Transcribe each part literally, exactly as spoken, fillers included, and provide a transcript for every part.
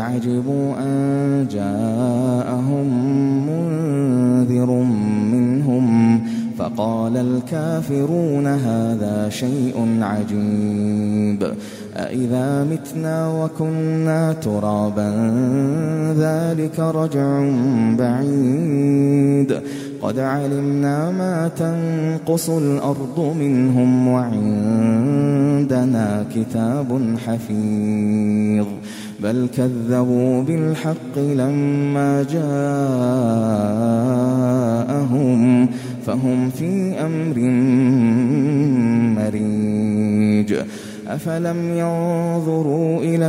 عجبوا أن جاءهم منذر منهم فقال الكافرون هذا شيء عجيب أإذا متنا وكنا ترابا ذلك رجع بعيد قد علمنا ما تنقص الأرض منهم وعندنا كتاب حفيظ بل كذبوا بالحق لما جاءهم فهم في أمر مريج أفلم ينظروا إلى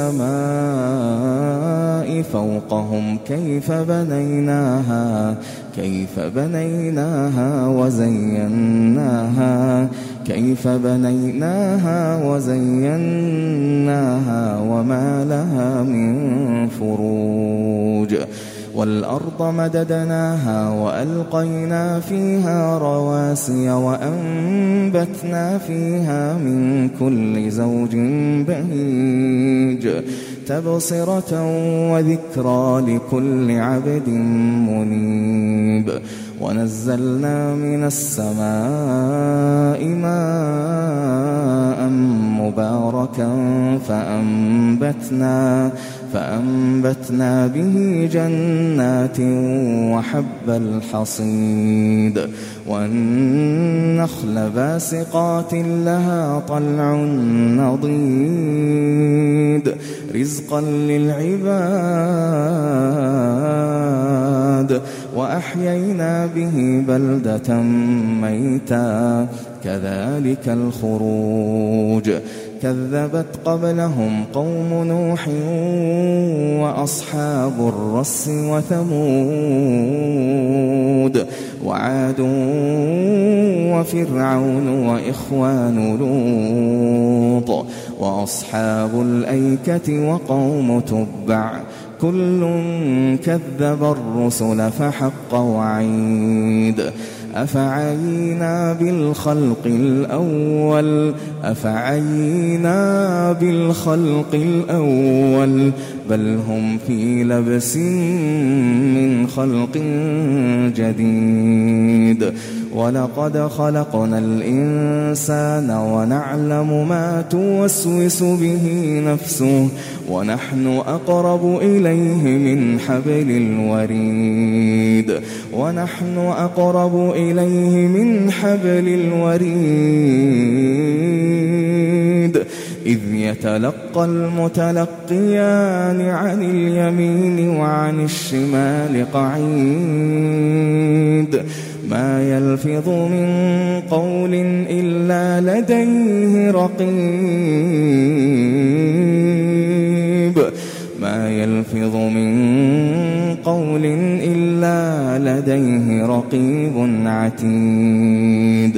السماء فوقهم كيف بنيناها كيف بنيناها وزيناها كيف بنيناها وزيناها وما لها من فروج والأرض مددناها وألقينا فيها رواسي وأنبتنا فيها من كل زوج بهيج تبصرة وذكرى لكل عبد منيب ونزلنا من السماء ماء مباركا فأنبتنا فأنبتنا به جنات وحب الحصيد والنخل باسقات لها طلع نضيد رزقا للعباد وأحيينا به بلدة ميتا كذلك الخروج كذبت قبلهم قوم نوح وأصحاب الرس وثمود وعاد وفرعون وإخوان لوط وأصحاب الأيكة وقوم تبع كل كذب الرسل فحق وعيد أفعينا بالخلق الأول أفعينا بالخلق الأول بل هم في لبس من خلق جديد ولقد خلقنا الإنسان ونعلم ما توسوس به نفسه ونحن أقرب إليه من حبل الوريد ونحن أقرب إليه من حبل الوريد إذ يتلقى المتلقيان عن اليمين وعن الشمال قعيد ما يلفظ من قول إلا لديه رقيب ما يلفظ من قول إلا لديه رقيب عتيد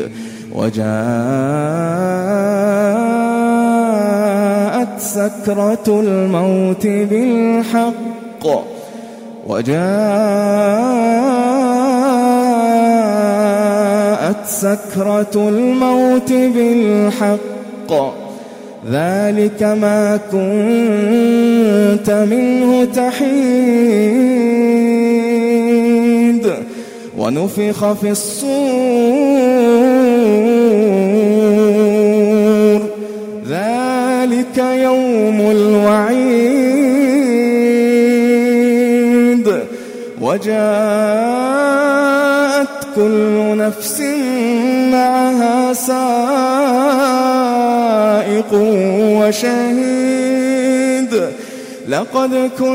وجاءت سكرة الموت بالحق وجاءت سكرة الموت بالحق ذلك ما كنت منه تحيد ونفخ في الصور ذلك يوم الوعيد وجاءت كل نفس معها سائق وشهيد لقد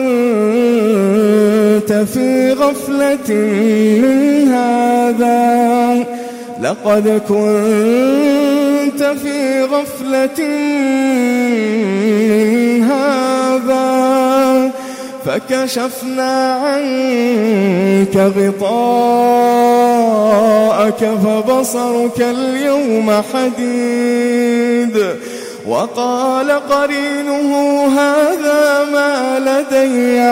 كنت في غفلة من هذا لقد كنت في غفلة من هذا فكشفنا عنك غطاءك فبصرك اليوم حديد وقال قرينه هذا ما لدي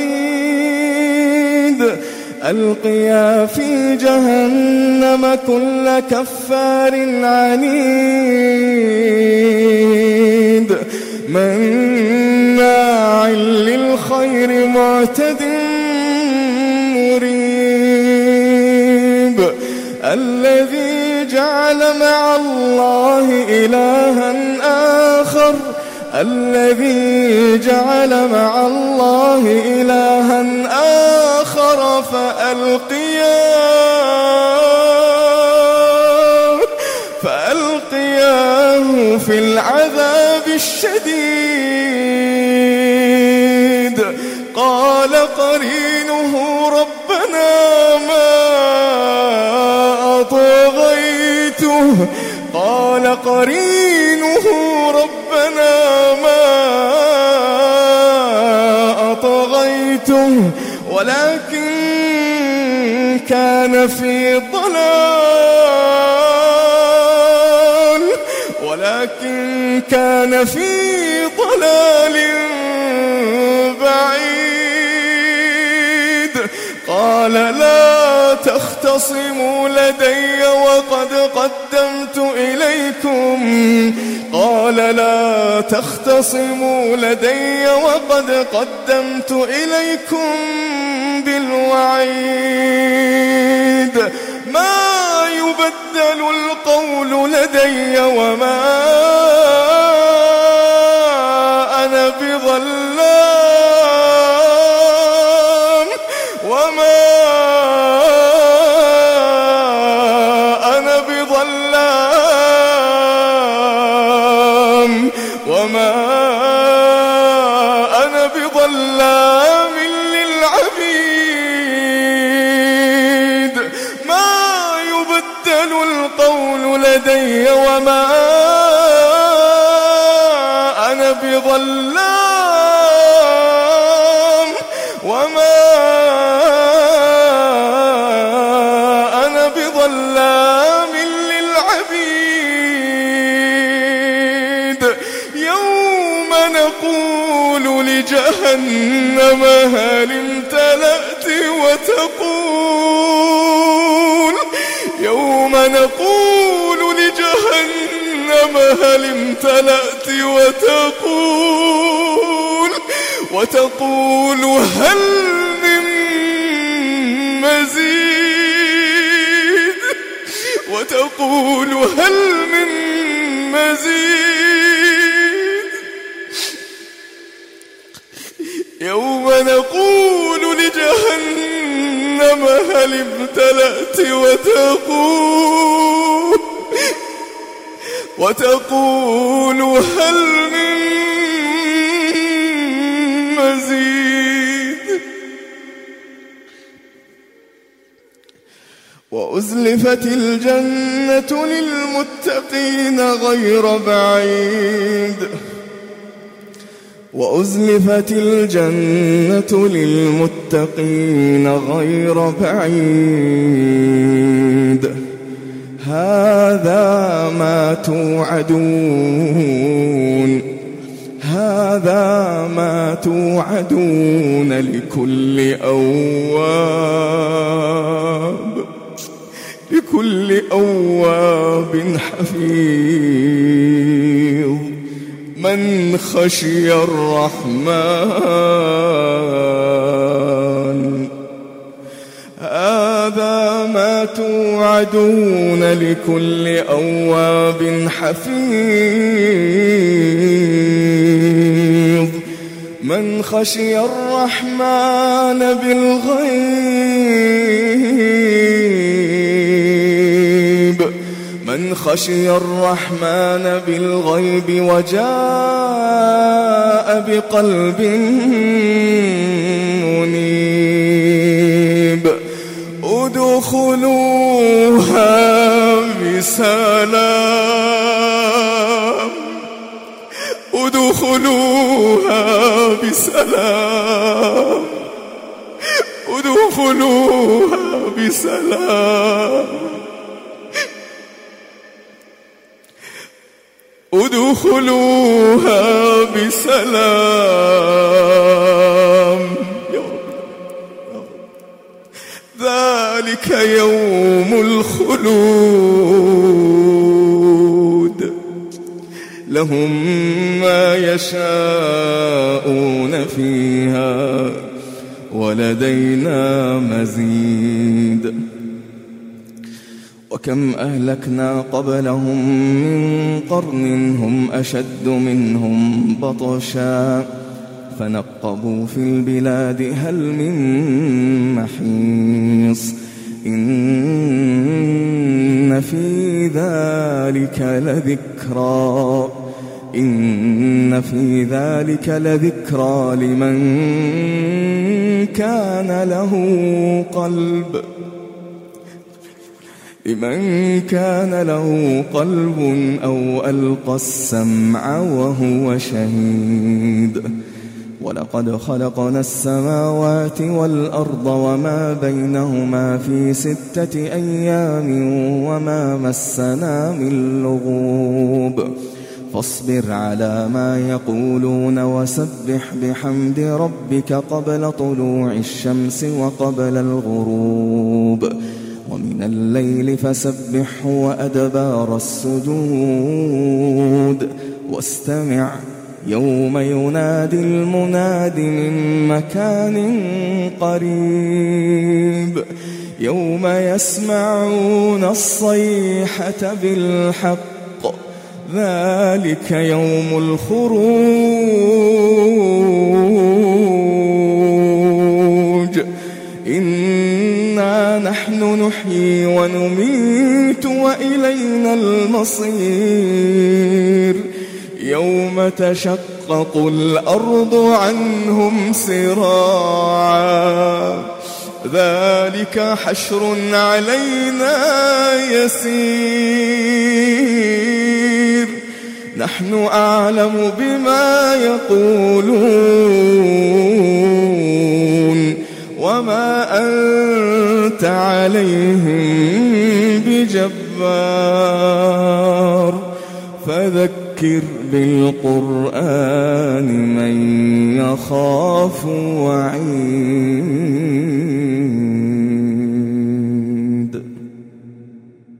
عتيد ألقيا في جهنم كل كفار عنيد من مناع للخير معتد مريب الذي جعل مع الله إلها آخر الذي جعل مع الله إلها آخر فألقياه فألقياه في العذاب الشديد قال قرينه ربنا ما أطغيته قال قرينه ربنا ما أطغيته ولكن كان في ضلال ولكن كان في ضلال بعيد قال لا تختصموا لدي وقد قدمت إليكم قال لا تختصموا لدي وقد قدمت إليكم بالوعيد ما يبدل القول لدي وما أنا بظلام وما أنا بظلام وما أنا بظلام للعبيد ما يبدل القول لدي وما أنا بظلام وما أنا بظلام للعبيد يوم نقول لجهنم هل امتلأت وتقول يوم نقول لجهنم هل امتلأت وتقول وتقول هل من مزيد وتقول هل من مزيد يوم نقول لجهنم هل امتلأت وتقول وتقول هل من مزيد وأزلفت الجنة للمتقين غير بعيد وأزلفت الجنة للمتقين غير بعيد هذا ما توعدون هذا ما توعدون لكل أواب لكل أواب حفيظ من خشي الرحمن هذا ما توعدون لكل أواب حفيظ من خشي الرحمن بالغيب من خشي الرحمن بالغيب وجاء بقلب منيب ادخلوها بسلام ادخلوها بسلام ادخلوها بسلام ادخلوها بسلام يا رب ذلك يوم الخلود لهم ما يشاءون فيها ولدينا مزيد وكم أهلكنا قبلهم من قرن هم أشد منهم بطشا فنقبوا في البلاد هل من محيص إن في ذلك لذكرى إن في ذلك لذكرى لمن كان له قلب لمن كان له قلب أو ألقى السمع وهو شهيد ولقد خلقنا السماوات والأرض وما بينهما في ستة أيام وما مسنا من لغوب فاصبر على ما يقولون وسبح بحمد ربك قبل طلوع الشمس وقبل الغروب ومن الليل فسبحه وأدبار السجود واستمع يوم ينادي المناد من مكان قريب يوم يسمعون الصيحة بالحق ذلك يوم الخروج إنا نحن نحيي ونميت وإلينا المصير يوم تشقق الأرض عنهم سراعا ذلك حشر علينا يسير نحن أعلم بما يقولون وما أنت عليهم بجبار فذكر بالقرآن من يخاف وعيد